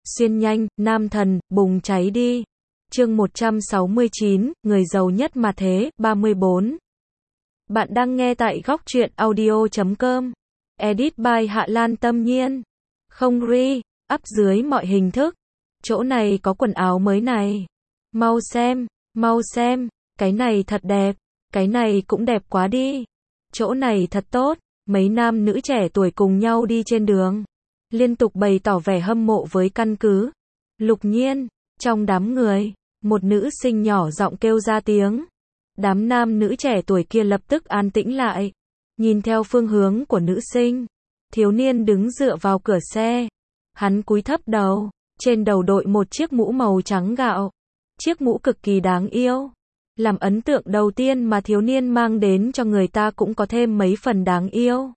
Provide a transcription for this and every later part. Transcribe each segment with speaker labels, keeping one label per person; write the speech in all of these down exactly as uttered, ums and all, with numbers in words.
Speaker 1: Xuyên nhanh, nam thần, bùng cháy đi. Chương một trăm sáu mươi chín, người giàu nhất mà thế, ba mươi bốn. Bạn đang nghe tại góc truyện audio chấm com. Edit by Hạ Lan Tâm Nhiên. Không ri, up dưới mọi hình thức. Chỗ này có quần áo mới này. Mau xem, mau xem, cái này thật đẹp, cái này cũng đẹp quá đi. Chỗ này thật tốt, mấy nam nữ trẻ tuổi cùng nhau đi trên đường. Liên tục bày tỏ vẻ hâm mộ với căn cứ. Lục Nhiên, trong đám người, một nữ sinh nhỏ giọng kêu ra tiếng. Đám nam nữ trẻ tuổi kia lập tức an tĩnh lại. Nhìn theo phương hướng của nữ sinh. Thiếu niên đứng dựa vào cửa xe. Hắn cúi thấp đầu, trên đầu đội một chiếc mũ màu trắng gạo. Chiếc mũ cực kỳ đáng yêu. Làm ấn tượng đầu tiên mà thiếu niên mang đến cho người ta cũng có thêm mấy phần đáng yêu.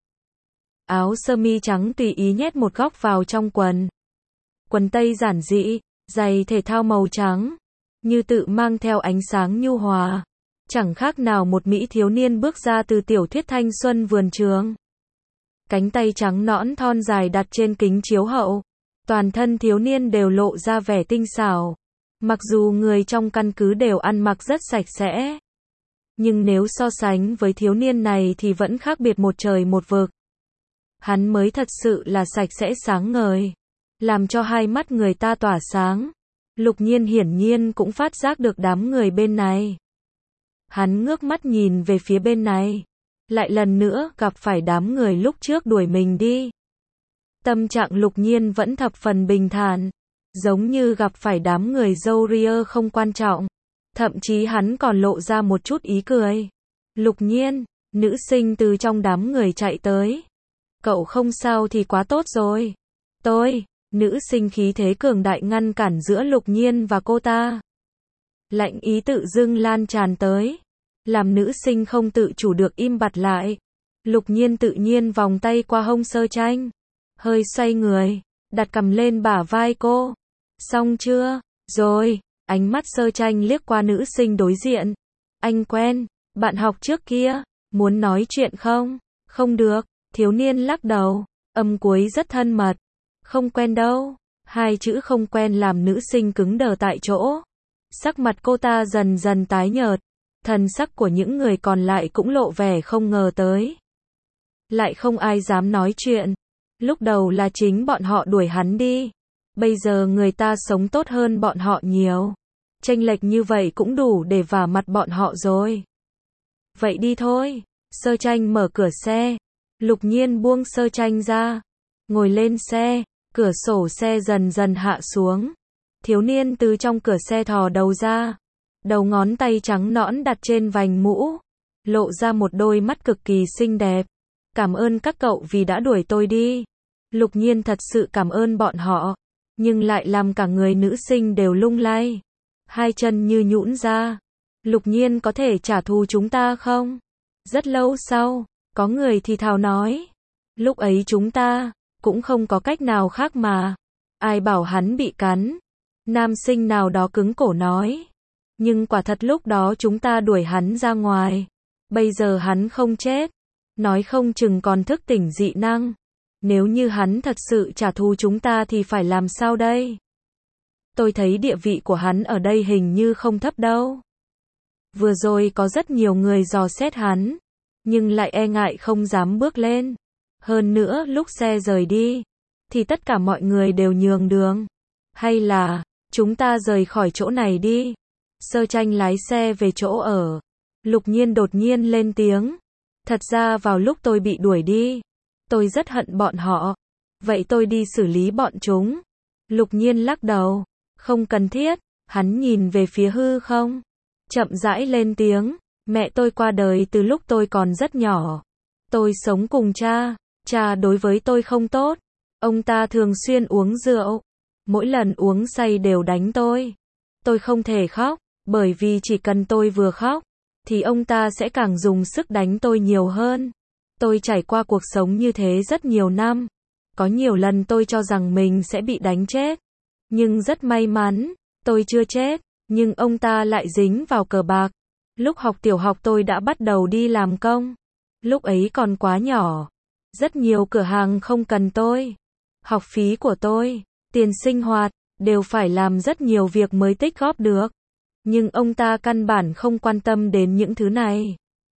Speaker 1: Áo sơ mi trắng tùy ý nhét một góc vào trong quần. Quần tây giản dị, giày thể thao màu trắng, như tự mang theo ánh sáng nhu hòa. Chẳng khác nào một mỹ thiếu niên bước ra từ tiểu thuyết thanh xuân vườn trường. Cánh tay trắng nõn thon dài đặt trên kính chiếu hậu. Toàn thân thiếu niên đều lộ ra vẻ tinh xảo. Mặc dù người trong căn cứ đều ăn mặc rất sạch sẽ. Nhưng nếu so sánh với thiếu niên này thì vẫn khác biệt một trời một vực. Hắn mới thật sự là sạch sẽ sáng ngời. Làm cho hai mắt người ta tỏa sáng. Lục Nhiên hiển nhiên cũng phát giác được đám người bên này. Hắn ngước mắt nhìn về phía bên này. Lại lần nữa gặp phải đám người lúc trước đuổi mình đi. Tâm trạng Lục Nhiên vẫn thập phần bình thản. Giống như gặp phải đám người râu ria không quan trọng. Thậm chí hắn còn lộ ra một chút ý cười. Lục Nhiên, nữ sinh từ trong đám người chạy tới. Cậu không sao thì quá tốt rồi. Tôi, nữ sinh khí thế cường đại ngăn cản giữa Lục Nhiên và cô ta. Lạnh ý tự dưng lan tràn tới. Làm nữ sinh không tự chủ được im bặt lại. Lục Nhiên tự nhiên vòng tay qua hông Sơ Tranh. Hơi xoay người, đặt cầm lên bả vai cô. Xong chưa? Rồi, ánh mắt Sơ Tranh liếc qua nữ sinh đối diện. Anh quen, bạn học trước kia, muốn nói chuyện không? Không được, thiếu niên lắc đầu, âm cuối rất thân mật. Không quen đâu. Hai chữ không quen làm nữ sinh cứng đờ tại chỗ. Sắc mặt cô ta dần dần tái nhợt. Thần sắc của những người còn lại cũng lộ vẻ không ngờ tới. Lại không ai dám nói chuyện. Lúc đầu là chính bọn họ đuổi hắn đi. Bây giờ người ta sống tốt hơn bọn họ nhiều. Chênh lệch như vậy cũng đủ để vả mặt bọn họ rồi. Vậy đi thôi. Sơ Tranh mở cửa xe. Lục Nhiên buông Sơ Tranh ra. Ngồi lên xe. Cửa sổ xe dần dần hạ xuống. Thiếu niên từ trong cửa xe thò đầu ra. Đầu ngón tay trắng nõn đặt trên vành mũ. Lộ ra một đôi mắt cực kỳ xinh đẹp. Cảm ơn các cậu vì đã đuổi tôi đi. Lục Nhiên thật sự cảm ơn bọn họ. Nhưng lại làm cả người nữ sinh đều lung lay. Hai chân như nhũn ra. Lục Nhiên có thể trả thù chúng ta không? Rất lâu sau, có người thì thào nói. Lúc ấy chúng ta, cũng không có cách nào khác mà. Ai bảo hắn bị cắn? Nam sinh nào đó cứng cổ nói. Nhưng quả thật lúc đó chúng ta đuổi hắn ra ngoài. Bây giờ hắn không chết. Nói không chừng còn thức tỉnh dị năng. Nếu như hắn thật sự trả thù chúng ta thì phải làm sao đây? Tôi thấy địa vị của hắn ở đây hình như không thấp đâu. Vừa rồi có rất nhiều người dò xét hắn. Nhưng lại e ngại không dám bước lên. Hơn nữa lúc xe rời đi. Thì tất cả mọi người đều nhường đường. Hay là, chúng ta rời khỏi chỗ này đi. Sơ Tranh lái xe về chỗ ở. Lục Nhiên đột nhiên lên tiếng. Thật ra vào lúc tôi bị đuổi đi. Tôi rất hận bọn họ. Vậy tôi đi xử lý bọn chúng. Lục Nhiên lắc đầu. Không cần thiết. Hắn nhìn về phía hư không. Chậm rãi lên tiếng. Mẹ tôi qua đời từ lúc tôi còn rất nhỏ. Tôi sống cùng cha. Cha đối với tôi không tốt. Ông ta thường xuyên uống rượu. Mỗi lần uống say đều đánh tôi. Tôi không thể khóc. Bởi vì chỉ cần tôi vừa khóc. Thì ông ta sẽ càng dùng sức đánh tôi nhiều hơn. Tôi trải qua cuộc sống như thế rất nhiều năm. Có nhiều lần tôi cho rằng mình sẽ bị đánh chết. Nhưng rất may mắn, tôi chưa chết. Nhưng ông ta lại dính vào cờ bạc. Lúc học tiểu học tôi đã bắt đầu đi làm công. Lúc ấy còn quá nhỏ. Rất nhiều cửa hàng không cần tôi. Học phí của tôi, tiền sinh hoạt, đều phải làm rất nhiều việc mới tích góp được. Nhưng ông ta căn bản không quan tâm đến những thứ này.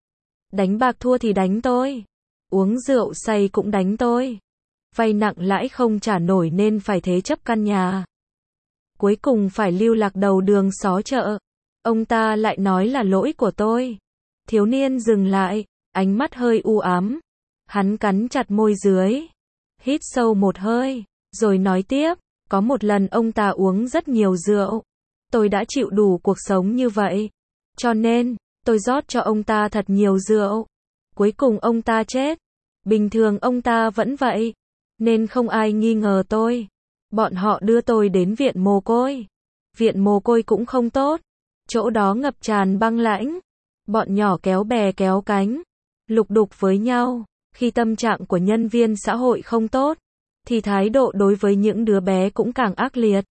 Speaker 1: Đánh bạc thua thì đánh tôi. Uống rượu say cũng đánh tôi. Vay nặng lãi không trả nổi nên phải thế chấp căn nhà. Cuối cùng phải lưu lạc đầu đường xó chợ. Ông ta lại nói là lỗi của tôi. Thiếu niên dừng lại, ánh mắt hơi u ám. Hắn cắn chặt môi dưới. Hít sâu một hơi, rồi nói tiếp. Có một lần ông ta uống rất nhiều rượu. Tôi đã chịu đủ cuộc sống như vậy. Cho nên, tôi rót cho ông ta thật nhiều rượu. Cuối cùng ông ta chết. Bình thường ông ta vẫn vậy. Nên không ai nghi ngờ tôi. Bọn họ đưa tôi đến viện mồ côi. Viện mồ côi cũng không tốt. Chỗ đó ngập tràn băng lãnh. Bọn nhỏ kéo bè kéo cánh. Lục đục với nhau. Khi tâm trạng của nhân viên xã hội không tốt, thì thái độ đối với những đứa bé cũng càng ác liệt.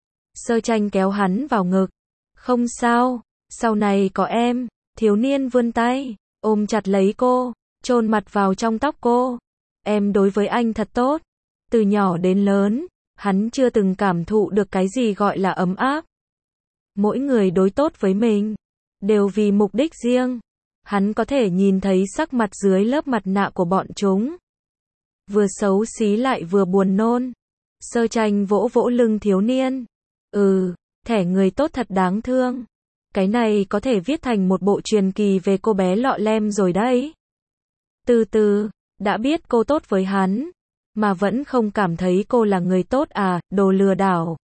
Speaker 1: Sơ Tranh kéo hắn vào ngực. Không sao, sau này có em. Thiếu niên vươn tay, ôm chặt lấy cô, chôn mặt vào trong tóc cô. Em đối với anh thật tốt. Từ nhỏ đến lớn, hắn chưa từng cảm thụ được cái gì gọi là ấm áp. Mỗi người đối tốt với mình, đều vì mục đích riêng. Hắn có thể nhìn thấy sắc mặt dưới lớp mặt nạ của bọn chúng. Vừa xấu xí lại vừa buồn nôn. Sơ Tranh vỗ vỗ lưng thiếu niên. Ừ, thẻ người tốt thật đáng thương. Cái này có thể viết thành một bộ truyền kỳ về cô bé lọ lem rồi đấy. Từ từ, đã biết cô tốt với hắn, mà vẫn không cảm thấy cô là người tốt à, đồ lừa đảo.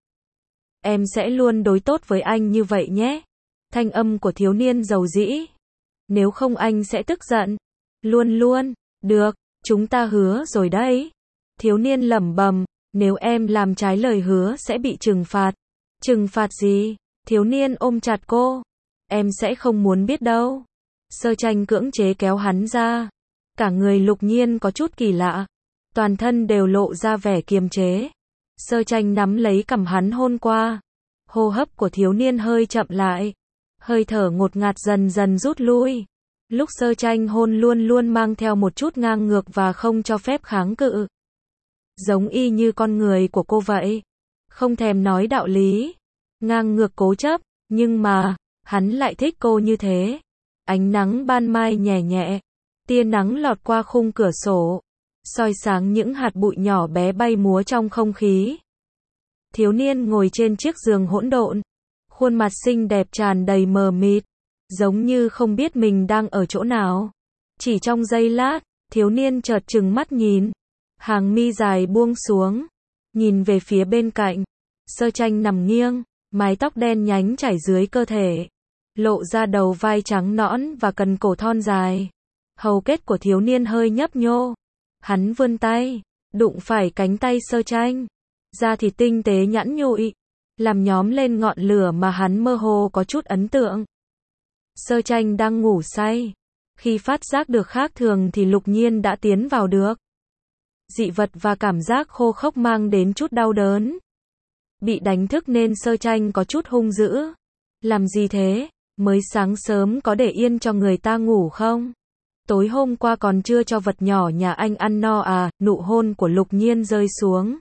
Speaker 1: Em sẽ luôn đối tốt với anh như vậy nhé. Thanh âm của thiếu niên dầu dĩ. Nếu không anh sẽ tức giận. Luôn luôn, được, chúng ta hứa rồi đấy. Thiếu niên lẩm bẩm, nếu em làm trái lời hứa sẽ bị trừng phạt. Trừng phạt gì? Thiếu niên ôm chặt cô. Em sẽ không muốn biết đâu. Sơ Tranh cưỡng chế kéo hắn ra. Cả người Lục Nhiên có chút kỳ lạ. Toàn thân đều lộ ra vẻ kiềm chế. Sơ Tranh nắm lấy cằm hắn hôn qua. Hô hấp của thiếu niên hơi chậm lại. Hơi thở ngột ngạt dần dần rút lui. Lúc Sơ Tranh hôn luôn luôn mang theo một chút ngang ngược và không cho phép kháng cự. Giống y như con người của cô vậy. Không thèm nói đạo lý. Ngang ngược cố chấp. Nhưng mà, hắn lại thích cô như thế. Ánh nắng ban mai nhẹ nhẹ. Tia nắng lọt qua khung cửa sổ. Soi sáng những hạt bụi nhỏ bé bay múa trong không khí. Thiếu niên ngồi trên chiếc giường hỗn độn. Khuôn mặt xinh đẹp tràn đầy mờ mịt. Giống như không biết mình đang ở chỗ nào. Chỉ trong giây lát, thiếu niên chợt trừng mắt nhìn. Hàng mi dài buông xuống. Nhìn về phía bên cạnh. Sơ Tranh nằm nghiêng. Mái tóc đen nhánh chảy dưới cơ thể. Lộ ra đầu vai trắng nõn và cần cổ thon dài. Hầu kết của thiếu niên hơi nhấp nhô. Hắn vươn tay. Đụng phải cánh tay Sơ Tranh. Da thịt tinh tế nhẵn nhụi. Làm nhóm lên ngọn lửa mà hắn mơ hồ có chút ấn tượng. Sơ Tranh đang ngủ say. Khi phát giác được khác thường thì Lục Nhiên đã tiến vào được. Dị vật và cảm giác khô khốc mang đến chút đau đớn. Bị đánh thức nên Sơ Tranh có chút hung dữ. Làm gì thế? Mới sáng sớm có để yên cho người ta ngủ không? Tối hôm qua còn chưa cho vật nhỏ nhà anh ăn no à? Nụ hôn của Lục Nhiên rơi xuống.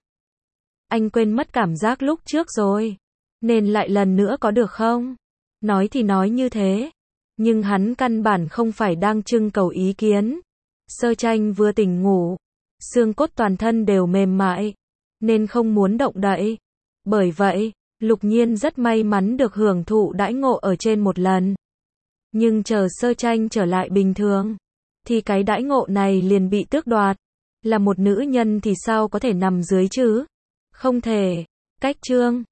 Speaker 1: Anh quên mất cảm giác lúc trước rồi. Nên lại lần nữa có được không? Nói thì nói như thế. Nhưng hắn căn bản không phải đang trưng cầu ý kiến. Sơ Tranh vừa tỉnh ngủ. Xương cốt toàn thân đều mềm mại. Nên không muốn động đậy. Bởi vậy, Lục Nhiên rất may mắn được hưởng thụ đãi ngộ ở trên một lần. Nhưng chờ Sơ Tranh trở lại bình thường. Thì cái đãi ngộ này liền bị tước đoạt. Là một nữ nhân thì sao có thể nằm dưới chứ? Không thể. Cách chương